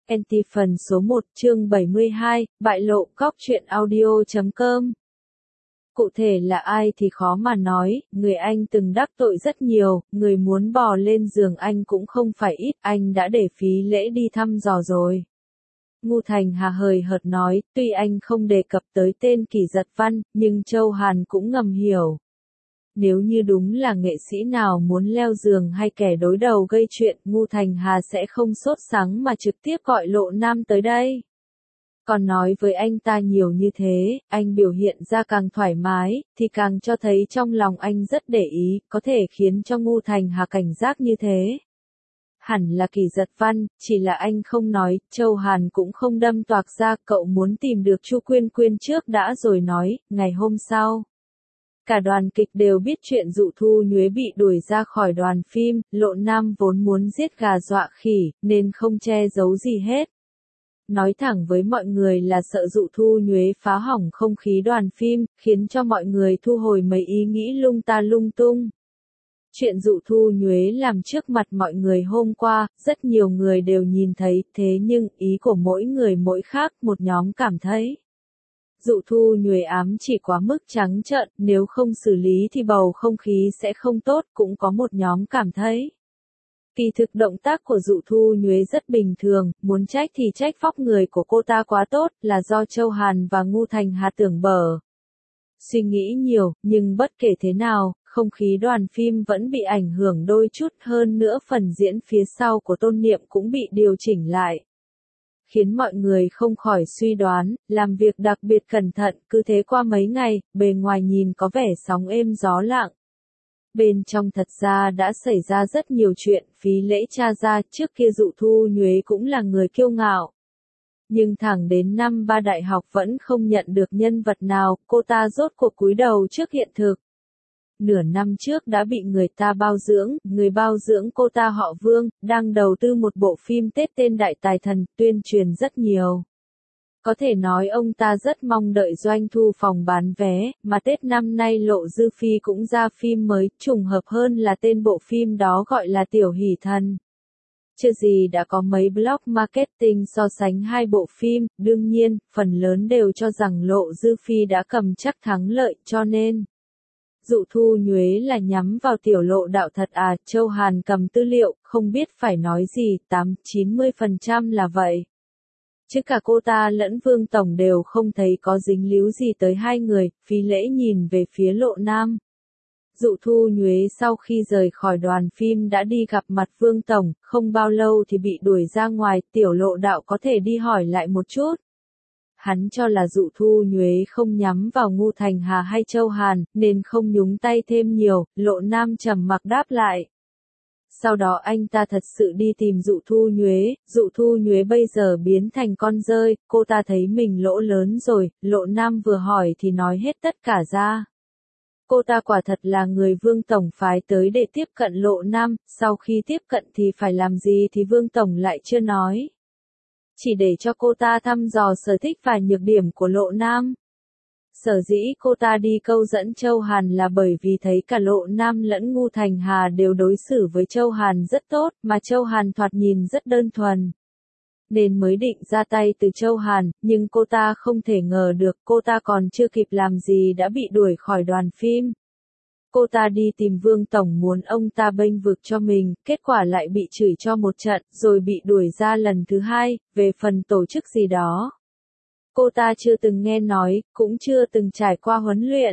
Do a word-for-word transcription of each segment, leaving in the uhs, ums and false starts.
en tê phần số một chương bảy mươi hai, bại lộ, cóc truyện audio chấm com. Cụ thể là ai thì khó mà nói, người anh từng đắc tội rất nhiều, người muốn bò lên giường anh cũng không phải ít, anh đã để phí lễ đi thăm dò rồi. Ngu Thành Hà hời hợt nói, tuy anh không đề cập tới tên Kỷ Giật Văn, nhưng Châu Hàn cũng ngầm hiểu. Nếu như đúng là nghệ sĩ nào muốn leo giường hay kẻ đối đầu gây chuyện, Ngu Thành Hà sẽ không sốt sắng mà trực tiếp gọi Lộ Nam tới đây. Còn nói với anh ta nhiều như thế, anh biểu hiện ra càng thoải mái, thì càng cho thấy trong lòng anh rất để ý, có thể khiến cho Ngu Thành Hà cảnh giác như thế. Hẳn là Kỷ Giật Văn, chỉ là anh không nói, Châu Hàn cũng không đâm toạc ra, cậu muốn tìm được Chu Quyên Quyên trước đã rồi nói, ngày hôm sau. Cả đoàn kịch đều biết chuyện Dụ Thu Nhuế bị đuổi ra khỏi đoàn phim, Lộ Nam vốn muốn giết gà dọa khỉ, nên không che giấu gì hết. Nói thẳng với mọi người là sợ Dụ Thu Nhuế phá hỏng không khí đoàn phim, khiến cho mọi người thu hồi mấy ý nghĩ lung ta lung tung. Chuyện Dụ Thu Nhuế làm trước mặt mọi người hôm qua, rất nhiều người đều nhìn thấy, thế nhưng ý của mỗi người mỗi khác, một nhóm cảm thấy. Dụ Thu Nhuế ám chỉ quá mức trắng trợn, nếu không xử lý thì bầu không khí sẽ không tốt, cũng có một nhóm cảm thấy. Kỳ thực động tác của Dụ Thu Nhuế rất bình thường, muốn trách thì trách vóc người của cô ta quá tốt, là do Châu Hàn và Ngu Thành Hà tưởng bở. Suy nghĩ nhiều, nhưng bất kể thế nào, không khí đoàn phim vẫn bị ảnh hưởng đôi chút, hơn nữa phần diễn phía sau của Tôn Niệm cũng bị điều chỉnh lại. Khiến mọi người không khỏi suy đoán, làm việc đặc biệt cẩn thận, cứ thế qua mấy ngày, bề ngoài nhìn có vẻ sóng êm gió lặng. Bên trong thật ra đã xảy ra rất nhiều chuyện, phí lễ tra ra, trước kia Dụ Thu Nhuế cũng là người kiêu ngạo. Nhưng thẳng đến năm ba đại học vẫn không nhận được nhân vật nào, cô ta rốt cuộc cúi đầu trước hiện thực. Nửa năm trước đã bị người ta bao dưỡng, người bao dưỡng cô ta họ Vương, đang đầu tư một bộ phim Tết tên Đại Tài Thần, tuyên truyền rất nhiều. Có thể nói ông ta rất mong đợi doanh thu phòng bán vé, mà Tết năm nay Lộ Dư Phi cũng ra phim mới, trùng hợp hơn là tên bộ phim đó gọi là Tiểu Hỷ Thần. Chưa gì đã có mấy blog marketing so sánh hai bộ phim, đương nhiên, phần lớn đều cho rằng Lộ Dư Phi đã cầm chắc thắng lợi, cho nên Dụ Thu Nhuế là nhắm vào tiểu lộ đạo thật à, Châu Hàn cầm tư liệu, không biết phải nói gì, tám chín mươi phần trăm là vậy. Chứ cả cô ta lẫn Vương Tổng đều không thấy có dính líu gì tới hai người, phí lễ nhìn về phía Lộ Nam. Dụ Thu Nhuế sau khi rời khỏi đoàn phim đã đi gặp mặt Vương Tổng, không bao lâu thì bị đuổi ra ngoài, tiểu lộ đạo có thể đi hỏi lại một chút. Hắn cho là Dụ Thu Nhuế không nhắm vào Ngu Thành Hà hay Châu Hàn, nên không nhúng tay thêm nhiều, Lộ Nam trầm mặc đáp lại. Sau đó anh ta thật sự đi tìm Dụ Thu Nhuế, Dụ Thu Nhuế bây giờ biến thành con dơi, cô ta thấy mình lỗ lớn rồi, Lộ Nam vừa hỏi thì nói hết tất cả ra. Cô ta quả thật là người Vương Tổng phái tới để tiếp cận Lộ Nam, sau khi tiếp cận thì phải làm gì thì Vương Tổng lại chưa nói. Chỉ để cho cô ta thăm dò sở thích và nhược điểm của Lộ Nam. Sở dĩ cô ta đi câu dẫn Châu Hàn là bởi vì thấy cả Lộ Nam lẫn Ngu Thành Hà đều đối xử với Châu Hàn rất tốt, mà Châu Hàn thoạt nhìn rất đơn thuần. Nên mới định ra tay từ Châu Hàn, nhưng cô ta không thể ngờ được cô ta còn chưa kịp làm gì đã bị đuổi khỏi đoàn phim. Cô ta đi tìm Vương Tổng muốn ông ta bênh vực cho mình, kết quả lại bị chửi cho một trận, rồi bị đuổi ra lần thứ hai, về phần tổ chức gì đó. Cô ta chưa từng nghe nói, cũng chưa từng trải qua huấn luyện.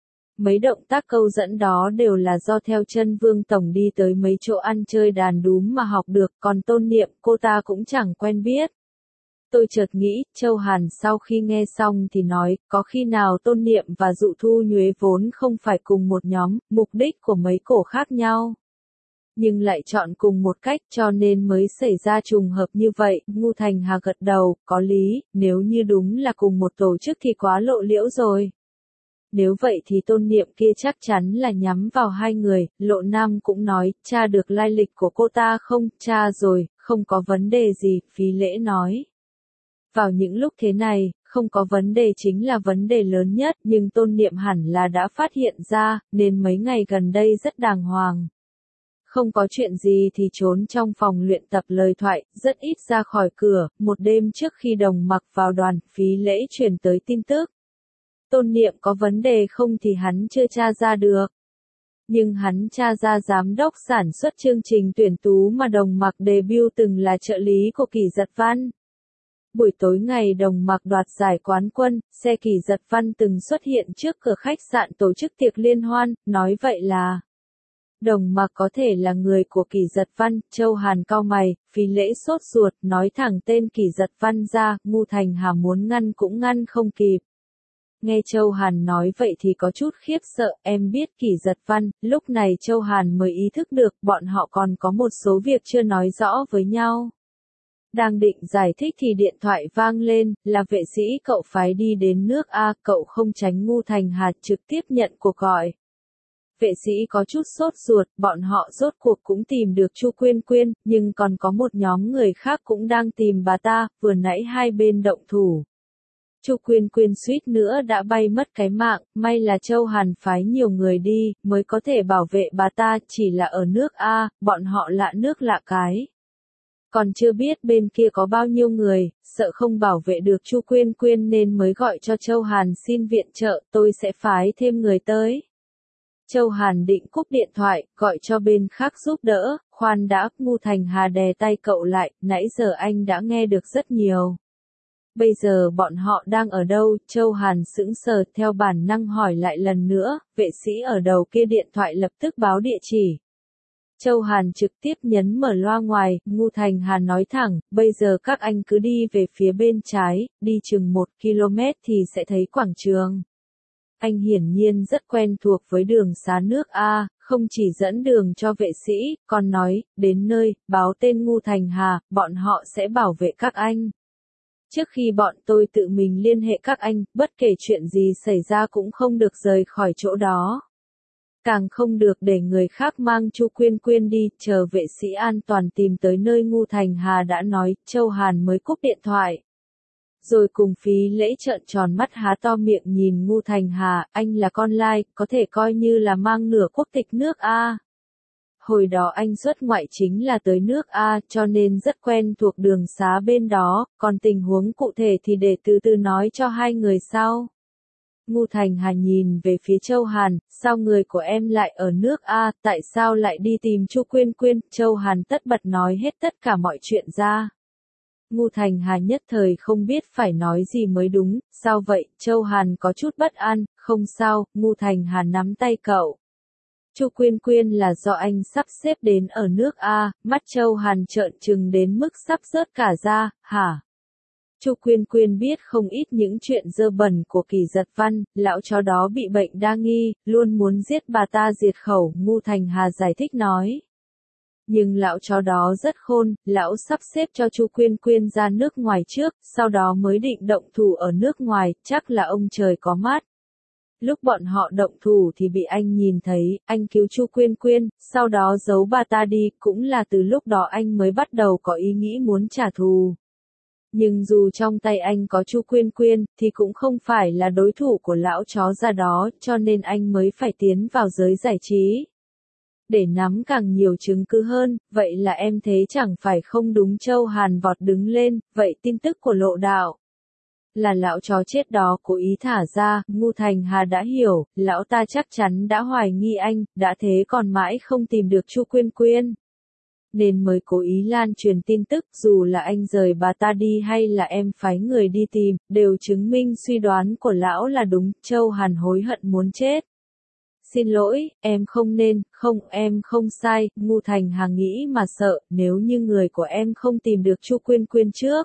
Mấy động tác câu dẫn đó đều là do theo chân Vương Tổng đi tới mấy chỗ ăn chơi đàn đúm mà học được, còn Tôn Niệm cô ta cũng chẳng quen biết. Tôi chợt nghĩ, Châu Hàn sau khi nghe xong thì nói, có khi nào Tôn Niệm và Dụ Thu Nhuế vốn không phải cùng một nhóm, mục đích của mấy cổ khác nhau. Nhưng lại chọn cùng một cách cho nên mới xảy ra trùng hợp như vậy, Ngu Thành Hà gật đầu, có lý, nếu như đúng là cùng một tổ chức thì quá lộ liễu rồi. Nếu vậy thì Tôn Niệm kia chắc chắn là nhắm vào hai người, Lộ Nam cũng nói, tra được lai lịch của cô ta không, tra rồi, không có vấn đề gì, phí lễ nói. Vào những lúc thế này, không có vấn đề chính là vấn đề lớn nhất, nhưng Tôn Niệm hẳn là đã phát hiện ra, nên mấy ngày gần đây rất đàng hoàng. Không có chuyện gì thì trốn trong phòng luyện tập lời thoại, rất ít ra khỏi cửa. Một đêm trước khi Đồng Mặc vào đoàn, Phí Lễ truyền tới tin tức. Tôn Niệm có vấn đề không thì hắn chưa tra ra được. Nhưng hắn tra ra giám đốc sản xuất chương trình tuyển tú mà Đồng Mặc debut từng là trợ lý của Kỷ Giật Văn. Buổi tối ngày Đồng Mặc đoạt giải quán quân, xe Kỷ Giật Văn từng xuất hiện trước cửa khách sạn tổ chức tiệc liên hoan, nói vậy là Đồng Mặc có thể là người của Kỷ Giật Văn. Châu Hàn cau mày, Phí Lễ sốt ruột, nói thẳng tên Kỷ Giật Văn ra, Ngu Thành Hà muốn ngăn cũng ngăn không kịp. Nghe Châu Hàn nói vậy thì có chút khiếp sợ, em biết Kỷ Giật Văn. Lúc này Châu Hàn mới ý thức được bọn họ còn có một số việc chưa nói rõ với nhau. Đang định giải thích thì điện thoại vang lên, là vệ sĩ cậu phái đi đến nước A, cậu không tránh Ngu Thành Hà trực tiếp nhận cuộc gọi. Vệ sĩ có chút sốt ruột, bọn họ rốt cuộc cũng tìm được Chu Quyên Quyên, nhưng còn có một nhóm người khác cũng đang tìm bà ta, vừa nãy hai bên động thủ. Chu Quyên Quyên suýt nữa đã bay mất cái mạng, may là Châu Hàn phái nhiều người đi, mới có thể bảo vệ bà ta, chỉ là ở nước A, bọn họ lạ nước lạ cái. Còn chưa biết bên kia có bao nhiêu người, sợ không bảo vệ được Chu Quyên Quyên nên mới gọi cho Châu Hàn xin viện trợ, tôi sẽ phái thêm người tới. Châu Hàn định cúp điện thoại, gọi cho bên khác giúp đỡ, khoan đã, Ngu Thành Hà đè tay cậu lại, nãy giờ anh đã nghe được rất nhiều. Bây giờ bọn họ đang ở đâu? Châu Hàn sững sờ theo bản năng hỏi lại lần nữa, vệ sĩ ở đầu kia điện thoại lập tức báo địa chỉ. Châu Hàn trực tiếp nhấn mở loa ngoài, Ngu Thành Hà nói thẳng, bây giờ các anh cứ đi về phía bên trái, đi chừng một ki lô mét thì sẽ thấy quảng trường. Anh hiển nhiên rất quen thuộc với đường xá nước A, không chỉ dẫn đường cho vệ sĩ, còn nói, đến nơi, báo tên Ngu Thành Hà, bọn họ sẽ bảo vệ các anh. Trước khi bọn tôi tự mình liên hệ các anh, bất kể chuyện gì xảy ra cũng không được rời khỏi chỗ đó. Càng không được để người khác mang Chu Quyên Quyên đi, chờ vệ sĩ an toàn tìm tới nơi Ngu Thành Hà đã nói, Châu Hàn mới cúp điện thoại. Rồi cùng Phí Lễ trợn tròn mắt há to miệng nhìn Ngu Thành Hà, anh là con lai, có thể coi như là mang nửa quốc tịch nước A. Hồi đó anh xuất ngoại chính là tới nước A, cho nên rất quen thuộc đường xá bên đó, còn tình huống cụ thể thì để từ từ nói cho hai người sau. Ngu Thành Hà nhìn về phía Châu Hàn, sao người của em lại ở nước A, tại sao lại đi tìm Chu Quyên Quyên? Châu Hàn tất bật nói hết tất cả mọi chuyện ra. Ngu Thành Hà nhất thời không biết phải nói gì mới đúng, sao vậy? Châu Hàn có chút bất an, không sao, Ngu Thành Hà nắm tay cậu. Chu Quyên Quyên là do anh sắp xếp đến ở nước A, mắt Châu Hàn trợn trừng đến mức sắp rớt cả ra, hả? Chu Quyên Quyên biết không ít những chuyện dơ bẩn của Kỷ Giật Văn, lão chó đó bị bệnh đa nghi, luôn muốn giết bà ta diệt khẩu, Ngu Thành Hà giải thích nói. Nhưng lão chó đó rất khôn, lão sắp xếp cho Chu Quyên Quyên ra nước ngoài trước, sau đó mới định động thủ ở nước ngoài, chắc là ông trời có mắt. Lúc bọn họ động thủ thì bị anh nhìn thấy, anh cứu Chu Quyên Quyên, sau đó giấu bà ta đi, cũng là từ lúc đó anh mới bắt đầu có ý nghĩ muốn trả thù. Nhưng dù trong tay anh có Chu Quyên Quyên, thì cũng không phải là đối thủ của lão chó già đó, cho nên anh mới phải tiến vào giới giải trí. Để nắm càng nhiều chứng cứ hơn, vậy là em thấy chẳng phải không đúng. Châu Hàn vọt đứng lên, vậy tin tức của Lộ Đạo là lão chó chết đó cố ý thả ra, Ngu Thành Hà đã hiểu, lão ta chắc chắn đã hoài nghi anh, đã thế còn mãi không tìm được Chu Quyên Quyên. Nên mới cố ý lan truyền tin tức, dù là anh rời bà ta đi hay là em phái người đi tìm, đều chứng minh suy đoán của lão là đúng. Châu Hàn hối hận muốn chết. Xin lỗi, em không nên, không, em không sai, Ngu Thành Hà nghĩ mà sợ, nếu như người của em không tìm được Chu Quyên Quyên trước.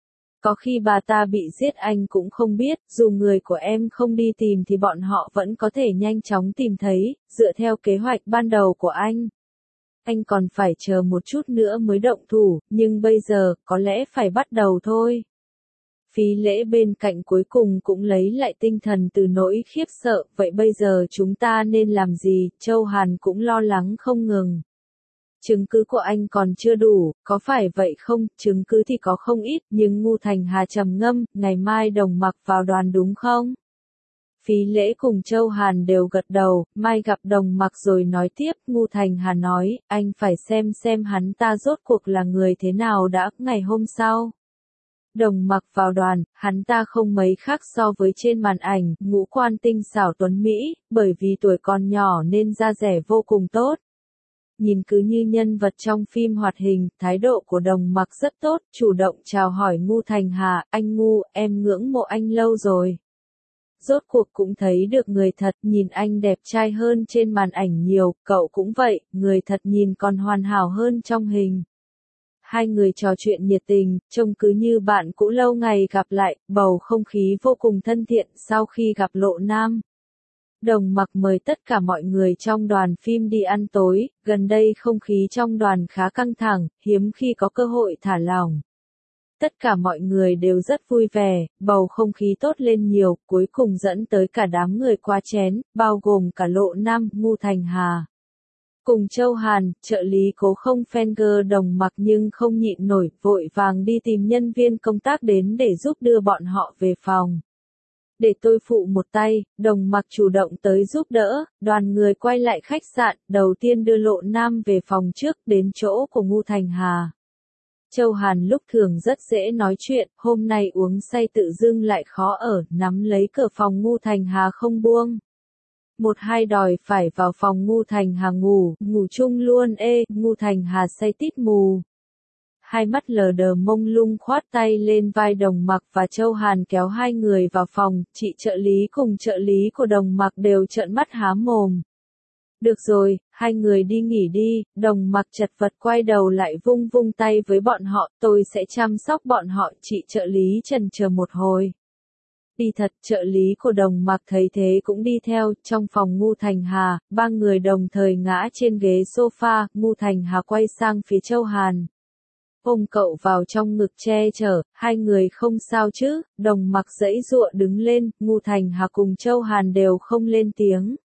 Có khi bà ta bị giết anh cũng không biết, dù người của em không đi tìm thì bọn họ vẫn có thể nhanh chóng tìm thấy, dựa theo kế hoạch ban đầu của anh. Anh còn phải chờ một chút nữa mới động thủ, nhưng bây giờ, có lẽ phải bắt đầu thôi. Phí Lễ bên cạnh cuối cùng cũng lấy lại tinh thần từ nỗi khiếp sợ, vậy bây giờ chúng ta nên làm gì? Châu Hàn cũng lo lắng không ngừng. Chứng cứ của anh còn chưa đủ, có phải vậy không? Chứng cứ thì có không ít, nhưng Ngu Thành Hà trầm ngâm, ngày mai Đồng Mặc vào đoàn đúng không? Phí Lễ cùng Châu Hàn đều gật đầu, mai gặp Đồng Mặc rồi nói tiếp, Ngô Thành Hà nói, anh phải xem xem hắn ta rốt cuộc là người thế nào đã, ngày hôm sau. Đồng Mặc vào đoàn, hắn ta không mấy khác so với trên màn ảnh, ngũ quan tinh xảo tuấn Mỹ, bởi vì tuổi còn nhỏ nên da dẻ vô cùng tốt. Nhìn cứ như nhân vật trong phim hoạt hình, thái độ của Đồng Mặc rất tốt, chủ động chào hỏi Ngô Thành Hà, anh Ngô, em ngưỡng mộ anh lâu rồi. Rốt cuộc cũng thấy được người thật, nhìn anh đẹp trai hơn trên màn ảnh nhiều, cậu cũng vậy, người thật nhìn còn hoàn hảo hơn trong hình. Hai người trò chuyện nhiệt tình, trông cứ như bạn cũ lâu ngày gặp lại, bầu không khí vô cùng thân thiện sau khi gặp Lộ Nam. Đồng Mặc mời tất cả mọi người trong đoàn phim đi ăn tối, gần đây không khí trong đoàn khá căng thẳng, hiếm khi có cơ hội thả lỏng. Tất cả mọi người đều rất vui vẻ, bầu không khí tốt lên nhiều, cuối cùng dẫn tới cả đám người qua chén, bao gồm cả Lộ Nam, Ngô Thành Hà. Cùng Châu Hàn, trợ lý cố không Fenger Đồng Mặc nhưng không nhịn nổi, vội vàng đi tìm nhân viên công tác đến để giúp đưa bọn họ về phòng. Để tôi phụ một tay, Đồng Mặc chủ động tới giúp đỡ, đoàn người quay lại khách sạn, đầu tiên đưa Lộ Nam về phòng trước, đến chỗ của Ngô Thành Hà. Châu Hàn lúc thường rất dễ nói chuyện, hôm nay uống say tự dưng lại khó ở, nắm lấy cửa phòng Ngô Thành Hà không buông. Một hai đòi phải vào phòng Ngô Thành Hà ngủ, ngủ chung luôn ê, Ngô Thành Hà say tít mù. Hai mắt lờ đờ mông lung khoát tay lên vai Đồng Mặc và Châu Hàn kéo hai người vào phòng, chị trợ lý cùng trợ lý của Đồng Mặc đều trợn mắt há mồm. Được rồi, hai người đi nghỉ đi, Đồng Mặc chật vật quay đầu lại vung vung tay với bọn họ, tôi sẽ chăm sóc bọn họ, chị trợ lý chần chờ một hồi. Đi thật, trợ lý của Đồng Mặc thấy thế cũng đi theo, trong phòng Ngô Thành Hà, ba người đồng thời ngã trên ghế sofa, Ngô Thành Hà quay sang phía Châu Hàn. Ôm cậu vào trong ngực che chở, hai người không sao chứ, Đồng Mặc giãy giụa đứng lên, Ngô Thành Hà cùng Châu Hàn đều không lên tiếng.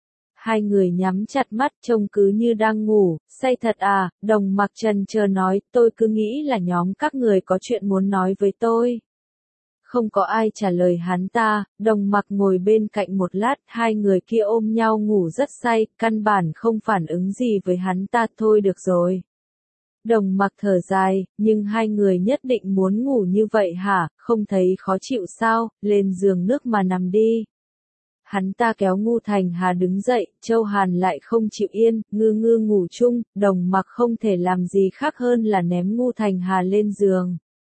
Hai người nhắm chặt mắt trông cứ như đang ngủ, say thật à, Đồng Mặc chần chờ nói, tôi cứ nghĩ là nhóm các người có chuyện muốn nói với tôi. Không có ai trả lời hắn ta, Đồng Mặc ngồi bên cạnh một lát, hai người kia ôm nhau ngủ rất say, căn bản không phản ứng gì với hắn ta, thôi được rồi. Đồng Mặc thở dài, nhưng hai người nhất định muốn ngủ như vậy hả, không thấy khó chịu sao, lên giường nước mà nằm đi. Hắn ta kéo Ngô Thành Hà đứng dậy, Châu Hàn lại không chịu yên, ngư ngư ngủ chung, Đồng Mặc không thể làm gì khác hơn là ném Ngô Thành Hà lên giường.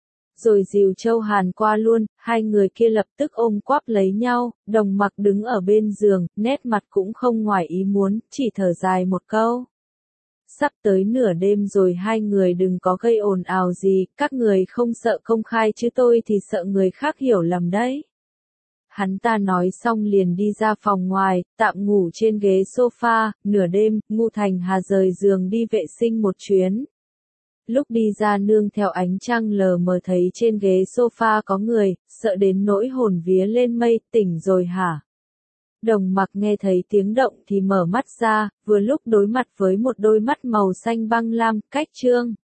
Rồi dìu Châu Hàn qua luôn, hai người kia lập tức ôm quắp lấy nhau, Đồng Mặc đứng ở bên giường, nét mặt cũng không ngoài ý muốn, chỉ thở dài một câu. Sắp tới nửa đêm rồi hai người đừng có gây ồn ào gì, các người không sợ công khai chứ tôi thì sợ người khác hiểu lầm đấy. Hắn ta nói xong liền đi ra phòng ngoài, tạm ngủ trên ghế sofa, nửa đêm, Ngô Thành Hà rời giường đi vệ sinh một chuyến. Lúc đi ra nương theo ánh trăng lờ mờ thấy trên ghế sofa có người, sợ đến nỗi hồn vía lên mây, tỉnh rồi hả? Đồng Mặc nghe thấy tiếng động thì mở mắt ra, vừa lúc đối mặt với một đôi mắt màu xanh băng lam, cách trương.